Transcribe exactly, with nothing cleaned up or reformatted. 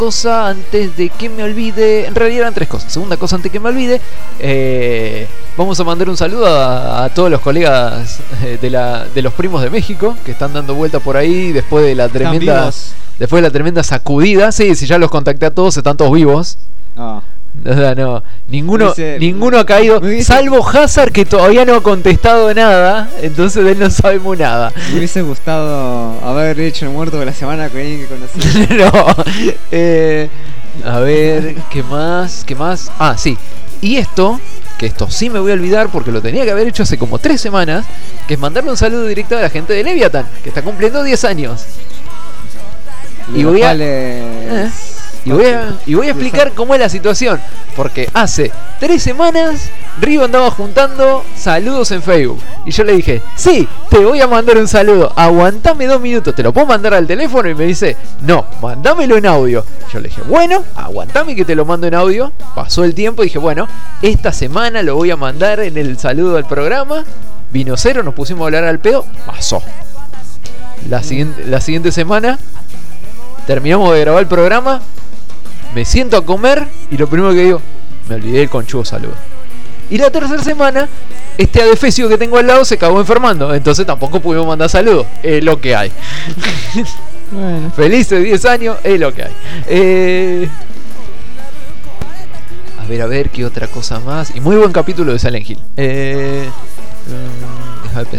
cosa antes de que me olvide. En realidad eran tres cosas. Segunda cosa antes de que me olvide. Eh, vamos a mandar un saludo a, a todos los colegas de, la, de los primos de México que están dando vuelta por ahí después de la tremenda, después de la tremenda sacudida. Sí, si ya los contacté a todos, están todos vivos. Oh. O sea, no, ninguno, dice, ninguno ha caído, dice, salvo Hazard, que todavía no ha contestado nada, entonces de él no sabemos nada. Me hubiese gustado haber hecho el muerto de la semana con alguien que conocí. No, eh, a ver, ¿qué más? ¿Qué más? Ah, sí. Y esto, que esto sí me voy a olvidar porque lo tenía que haber hecho hace como tres semanas, que es mandarle un saludo directo a la gente de Leviathan, que está cumpliendo diez años. Y, y voy a... Eh, Y voy, a, y voy a explicar cómo es la situación. Porque hace tres semanas Rigo andaba juntando saludos en Facebook. Y yo le dije, sí, te voy a mandar un saludo. Aguantame dos minutos, ¿te lo puedo mandar al teléfono? Y me dice, no, mandámelo en audio. Yo le dije, bueno, aguantame que te lo mando en audio. Pasó el tiempo y dije, bueno, esta semana lo voy a mandar en el saludo del programa. Vino cero, nos pusimos a hablar al pedo. Pasó. La siguiente, la siguiente semana terminamos de grabar el programa. Me siento a comer y lo primero que digo, me olvidé del conchudo saludo. Y la tercera semana, este adefesio que tengo al lado se acabó enfermando. Entonces tampoco pudimos mandar saludos. Es lo que hay. Bueno. Felices diez años, es lo que hay. Eh... A ver, a ver, qué otra cosa más. Y muy buen capítulo de Silent Hill. Eh...